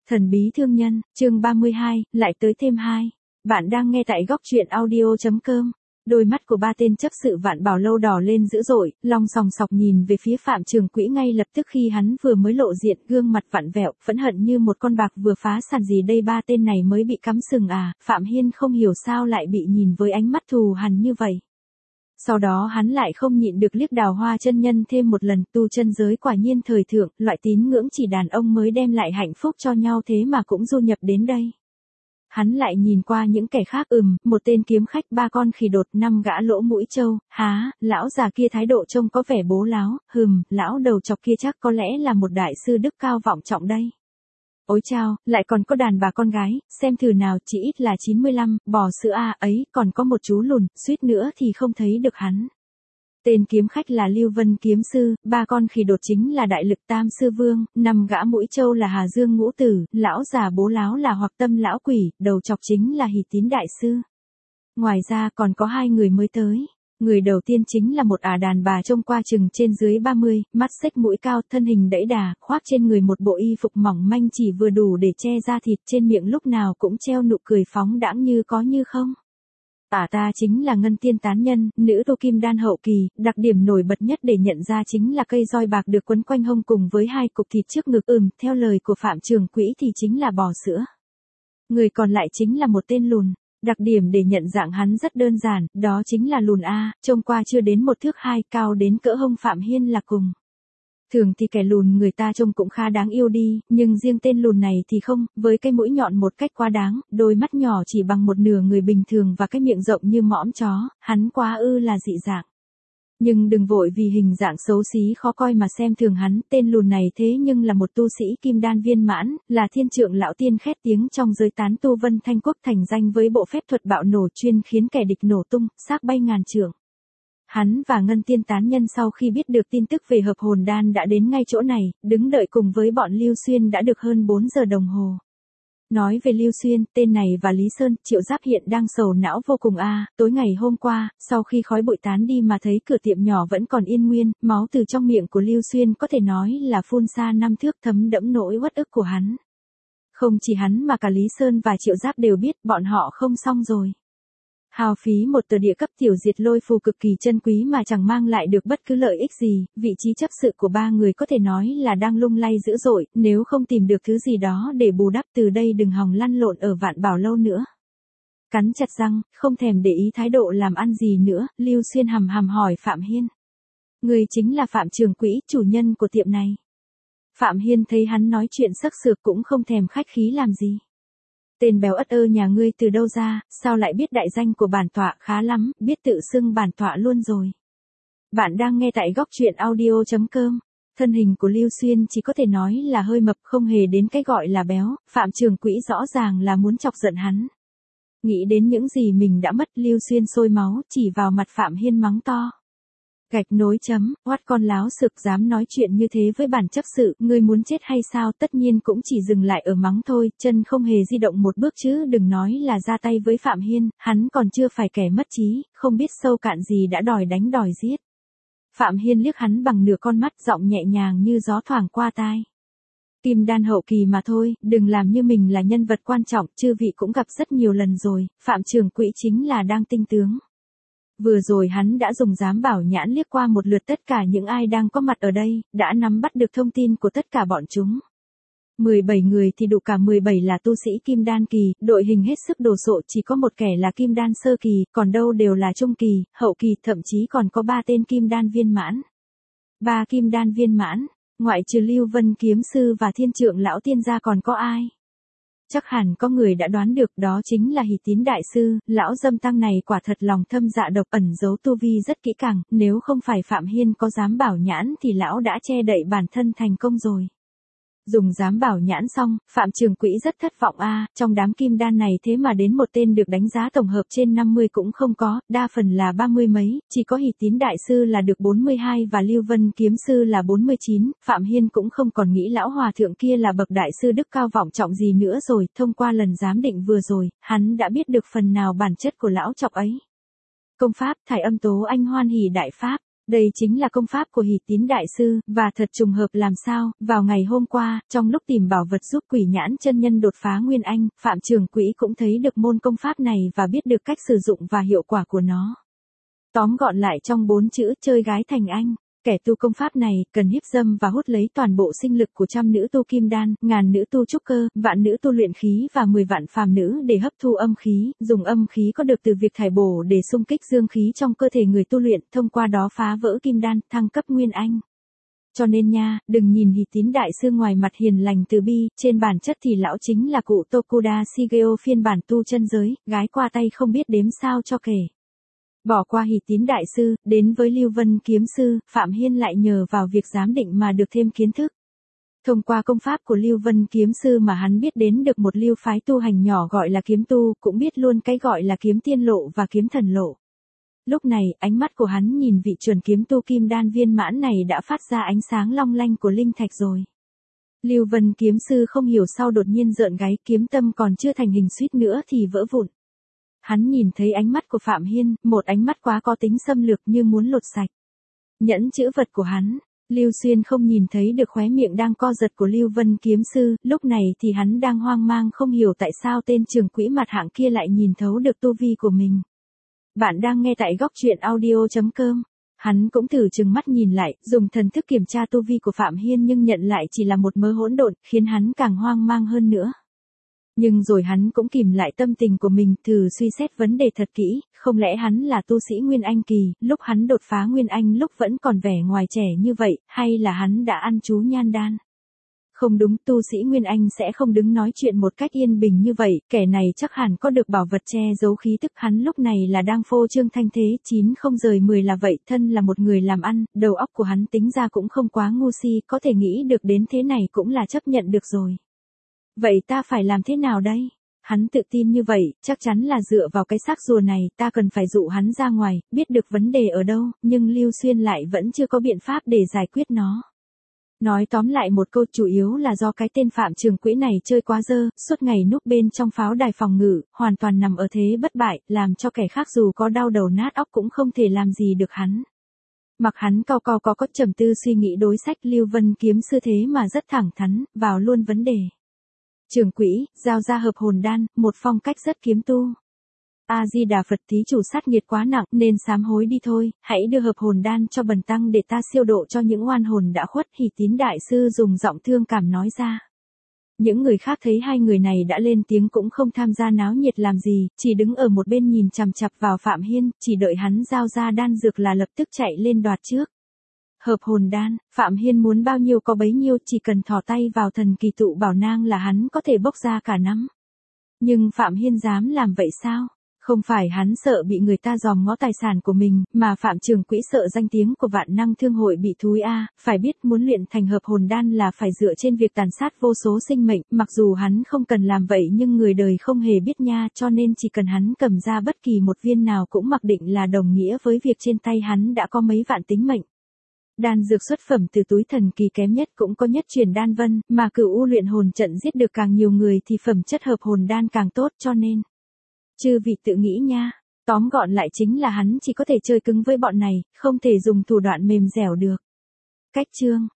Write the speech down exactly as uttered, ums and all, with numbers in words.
Thần bí thương nhân, chương ba mươi hai, lại tới thêm hai. Bạn đang nghe tại góc truyện audio chấm com. Đôi mắt của ba tên chấp sự Vạn Bảo Lâu đỏ lên dữ dội, long sòng sọc nhìn về phía Phạm Trường Quỹ ngay lập tức khi hắn vừa mới lộ diện, gương mặt vặn vẹo, phẫn hận như một con bạc vừa phá sản. Gì đây, ba tên này mới bị cắm sừng à? Phạm Hiên không hiểu sao lại bị nhìn với ánh mắt thù hằn như vậy. Sau đó hắn lại không nhịn được liếc Đào Hoa chân nhân thêm một lần. Tu chân giới quả nhiên thời thượng, loại tín ngưỡng chỉ đàn ông mới đem lại hạnh phúc cho nhau thế mà cũng du nhập đến đây. Hắn lại nhìn qua những kẻ khác, ừm, một tên kiếm khách, ba con khỉ đột, năm gã lỗ mũi trâu, há, lão già kia thái độ trông có vẻ bố láo, hừm, lão đầu chọc kia chắc có lẽ là một đại sư đức cao vọng trọng đây. Ôi chao, lại còn có đàn bà con gái, xem thử nào, chỉ ít là chín mươi lăm, bò sữa a, ấy, còn có một chú lùn, suýt nữa thì không thấy được hắn. Tên kiếm khách là Lưu Vân kiếm sư, ba con khỉ đột chính là Đại Lực Tam sư vương, năm gã mũi trâu là Hà Dương ngũ tử, lão già bố láo là Hoặc Tâm lão quỷ, đầu chọc chính là Hỷ Tín đại sư. Ngoài ra còn có hai người mới tới. Người đầu tiên chính là một ả đàn bà trông qua chừng trên dưới ba mươi, mắt xếch mũi cao, thân hình đẫy đà, khoác trên người một bộ y phục mỏng manh chỉ vừa đủ để che da thịt, trên miệng lúc nào cũng treo nụ cười phóng đãng như có như không. Ả ta chính là Ngân Tiên tán nhân, nữ tu kim đan hậu kỳ, đặc điểm nổi bật nhất để nhận ra chính là cây roi bạc được quấn quanh hông cùng với hai cục thịt trước ngực, ừm, theo lời của Phạm Trường Quỹ thì chính là bò sữa. Người còn lại chính là một tên lùn. Đặc điểm để nhận dạng hắn rất đơn giản, đó chính là lùn A, trông qua chưa đến một thước hai, cao đến cỡ hông Phạm Hiên là cùng. Thường thì kẻ lùn người ta trông cũng khá đáng yêu đi, nhưng riêng tên lùn này thì không, với cái mũi nhọn một cách quá đáng, đôi mắt nhỏ chỉ bằng một nửa người bình thường và cái miệng rộng như mõm chó, hắn quá ư là dị dạng. Nhưng đừng vội vì hình dạng xấu xí khó coi mà xem thường hắn, tên lùn này thế nhưng là một tu sĩ kim đan viên mãn, là thiên trượng lão tiên khét tiếng trong giới tán tu Vân Thanh Quốc, thành danh với bộ phép thuật bạo nổ chuyên khiến kẻ địch nổ tung, xác bay ngàn trượng. Hắn và Ngân Tiên tán nhân sau khi biết được tin tức về hợp hồn đan đã đến ngay chỗ này, đứng đợi cùng với bọn Lưu Xuyên đã được hơn bốn giờ đồng hồ. Nói về Lưu Xuyên, tên này và Lý Sơn, Triệu Giáp hiện đang sầu não vô cùng a, à, tối ngày hôm qua, sau khi khói bụi tán đi mà thấy cửa tiệm nhỏ vẫn còn yên nguyên, máu từ trong miệng của Lưu Xuyên có thể nói là phun xa năm thước, thấm đẫm nỗi uất ức của hắn. Không chỉ hắn mà cả Lý Sơn và Triệu Giáp đều biết bọn họ không xong rồi. Hao phí một tờ địa cấp tiểu diệt lôi phù cực kỳ chân quý mà chẳng mang lại được bất cứ lợi ích gì, vị trí chấp sự của ba người có thể nói là đang lung lay dữ dội, nếu không tìm được thứ gì đó để bù đắp từ đây đừng hòng lăn lộn ở Vạn Bảo Lâu nữa. Cắn chặt răng, không thèm để ý thái độ làm ăn gì nữa, Lưu Xuyên hầm hầm hỏi Phạm Hiên. Người chính là Phạm Trường Quỹ, chủ nhân của tiệm này. Phạm Hiên thấy hắn nói chuyện sắc sược cũng không thèm khách khí làm gì. Tên béo ất ơ nhà ngươi từ đâu ra, sao lại biết đại danh của bản tọa? Khá lắm, biết tự xưng bản tọa luôn rồi. Bạn đang nghe tại góc truyện audio chấm com. Thân hình của Lưu Xuyên chỉ có thể nói là hơi mập, không hề đến cái gọi là béo, Phạm Trường Quỹ rõ ràng là muốn chọc giận hắn. Nghĩ đến những gì mình đã mất, Lưu Xuyên sôi máu, chỉ vào mặt Phạm Hiên mắng to. Gạch nối chấm, oát con láo sực dám nói chuyện như thế với bản chấp sự, ngươi muốn chết hay sao? Tất nhiên cũng chỉ dừng lại ở mắng thôi, chân không hề di động một bước chứ đừng nói là ra tay với Phạm Hiên, hắn còn chưa phải kẻ mất trí, không biết sâu cạn gì đã đòi đánh đòi giết. Phạm Hiên liếc hắn bằng nửa con mắt, giọng nhẹ nhàng như gió thoảng qua tai. Kim đan hậu kỳ mà thôi, đừng làm như mình là nhân vật quan trọng, chư vị cũng gặp rất nhiều lần rồi, Phạm Trường Quỹ chính là đang tinh tướng. Vừa rồi hắn đã dùng giám bảo nhãn liếc qua một lượt tất cả những ai đang có mặt ở đây, đã nắm bắt được thông tin của tất cả bọn chúng. mười bảy người thì đủ cả mười bảy là tu sĩ kim đan kỳ, đội hình hết sức đồ sộ, chỉ có một kẻ là kim đan sơ kỳ, còn đâu đều là trung kỳ, hậu kỳ, thậm chí còn có ba tên kim đan viên mãn. Ba kim đan viên mãn, ngoại trừ Lưu Vân kiếm sư và Thiên Trượng lão tiên gia còn có ai? Chắc hẳn có người đã đoán được, đó chính là Hỷ Tín đại sư, lão dâm tăng này quả thật lòng thâm dạ độc, ẩn giấu tu vi rất kỹ càng, nếu không phải Phạm Hiên có giám bảo nhãn thì lão đã che đậy bản thân thành công rồi. Dùng giám bảo nhãn xong, Phạm Trường Quỹ rất thất vọng a, à, trong đám kim đan này thế mà đến một tên được đánh giá tổng hợp trên năm mươi cũng không có, đa phần là ba mươi mấy, chỉ có Hỷ Tín đại sư là được bốn mươi hai và Lưu Vân kiếm sư là bốn mươi chín, Phạm Hiên cũng không còn nghĩ lão hòa thượng kia là bậc đại sư đức cao vọng trọng gì nữa rồi, thông qua lần giám định vừa rồi, hắn đã biết được phần nào bản chất của lão chọc ấy. Công pháp, thải âm tố anh hoan hỷ đại pháp. Đây chính là công pháp của Hỷ Tín Đại Sư, và thật trùng hợp làm sao, vào ngày hôm qua, trong lúc tìm bảo vật giúp Quỷ Nhãn chân nhân đột phá Nguyên Anh, Phạm Trường Quỹ cũng thấy được môn công pháp này và biết được cách sử dụng và hiệu quả của nó. Tóm gọn lại trong bốn chữ chơi gái thành anh. Kẻ tu công pháp này, cần hiếp dâm và hút lấy toàn bộ sinh lực của trăm nữ tu kim đan, ngàn nữ tu trúc cơ, vạn nữ tu luyện khí và mười vạn phàm nữ để hấp thu âm khí, dùng âm khí có được từ việc thải bổ để xung kích dương khí trong cơ thể người tu luyện, thông qua đó phá vỡ kim đan, thăng cấp nguyên anh. Cho nên nha, đừng nhìn Hỷ Tín Đại Sư ngoài mặt hiền lành từ bi, trên bản chất thì lão chính là cụ Tokuda Shigeo phiên bản tu chân giới, gái qua tay không biết đếm sao cho kể. Bỏ qua Hỷ Tín Đại Sư, đến với Lưu Vân Kiếm Sư, Phạm Hiên lại nhờ vào việc giám định mà được thêm kiến thức. Thông qua công pháp của Lưu Vân Kiếm Sư mà hắn biết đến được một lưu phái tu hành nhỏ gọi là kiếm tu, cũng biết luôn cái gọi là kiếm tiên lộ và kiếm thần lộ. Lúc này, ánh mắt của hắn nhìn vị chuẩn kiếm tu kim đan viên mãn này đã phát ra ánh sáng long lanh của linh thạch rồi. Lưu Vân Kiếm Sư không hiểu sao đột nhiên rợn gáy, kiếm tâm còn chưa thành hình suýt nữa thì vỡ vụn. Hắn nhìn thấy ánh mắt của Phạm Hiên, một ánh mắt quá có tính xâm lược như muốn lột sạch nhẫn chữ vật của hắn. Lưu Xuyên không nhìn thấy được khóe miệng đang co giật của Lưu Vân Kiếm Sư, lúc này thì hắn đang hoang mang không hiểu tại sao tên Trường Quỹ mặt hạng kia lại nhìn thấu được tu vi của mình. Bạn đang nghe tại góc truyện audio chấm com. Hắn cũng thử chừng mắt nhìn lại, dùng thần thức kiểm tra tu vi của Phạm Hiên nhưng nhận lại chỉ là một mớ hỗn độn, khiến hắn càng hoang mang hơn nữa. Nhưng rồi hắn cũng kìm lại tâm tình của mình, thử suy xét vấn đề thật kỹ, không lẽ hắn là tu sĩ Nguyên Anh kỳ, lúc hắn đột phá Nguyên Anh lúc vẫn còn vẻ ngoài trẻ như vậy, hay là hắn đã ăn chú nhan đan? Không đúng, tu sĩ Nguyên Anh sẽ không đứng nói chuyện một cách yên bình như vậy, kẻ này chắc hẳn có được bảo vật che giấu khí tức, hắn lúc này là đang phô trương thanh thế, chín không rời mười là vậy, thân là một người làm ăn, đầu óc của hắn tính ra cũng không quá ngu si, có thể nghĩ được đến thế này cũng là chấp nhận được rồi. Vậy ta phải làm thế nào đây? Hắn tự tin như vậy, chắc chắn là dựa vào cái xác rùa này, ta cần phải dụ hắn ra ngoài, biết được vấn đề ở đâu, nhưng Lưu Xuyên lại vẫn chưa có biện pháp để giải quyết nó. Nói tóm lại một câu, chủ yếu là do cái tên Phạm Trường Quỹ này chơi quá dơ, suốt ngày núp bên trong pháo đài phòng ngự, hoàn toàn nằm ở thế bất bại, làm cho kẻ khác dù có đau đầu nát óc cũng không thể làm gì được hắn. Mặc hắn cao cao có có trầm tư suy nghĩ đối sách, Lưu Vân Kiếm Sư thế mà rất thẳng thắn, vào luôn vấn đề. Trường Quỹ, giao ra hợp hồn đan, một phong cách rất kiếm tu. A-di-đà Phật, thí chủ sát nghiệt quá nặng, nên sám hối đi thôi, hãy đưa hợp hồn đan cho bần tăng để ta siêu độ cho những oan hồn đã khuất, Hỷ Tín Đại Sư dùng giọng thương cảm nói ra. Những người khác thấy hai người này đã lên tiếng cũng không tham gia náo nhiệt làm gì, chỉ đứng ở một bên nhìn chằm chằm vào Phạm Hiên, chỉ đợi hắn giao ra đan dược là lập tức chạy lên đoạt trước. Hợp hồn đan, Phạm Hiên muốn bao nhiêu có bấy nhiêu, chỉ cần thò tay vào thần kỳ tụ bảo nang là hắn có thể bốc ra cả nắm. Nhưng Phạm Hiên dám làm vậy sao? Không phải hắn sợ bị người ta dòm ngó tài sản của mình, mà Phạm Trường Quỹ sợ danh tiếng của Vạn Năng Thương hội bị thúi a, phải biết muốn luyện thành hợp hồn đan là phải dựa trên việc tàn sát vô số sinh mệnh, mặc dù hắn không cần làm vậy nhưng người đời không hề biết nha, cho nên chỉ cần hắn cầm ra bất kỳ một viên nào cũng mặc định là đồng nghĩa với việc trên tay hắn đã có mấy vạn tính mệnh. Đan dược xuất phẩm từ túi thần kỳ kém nhất cũng có nhất truyền đan vân, mà cửu u luyện hồn trận giết được càng nhiều người thì phẩm chất hợp hồn đan càng tốt, cho nên chư vị tự nghĩ nha. Tóm gọn lại chính là hắn chỉ có thể chơi cứng với bọn này, không thể dùng thủ đoạn mềm dẻo được. Cách chương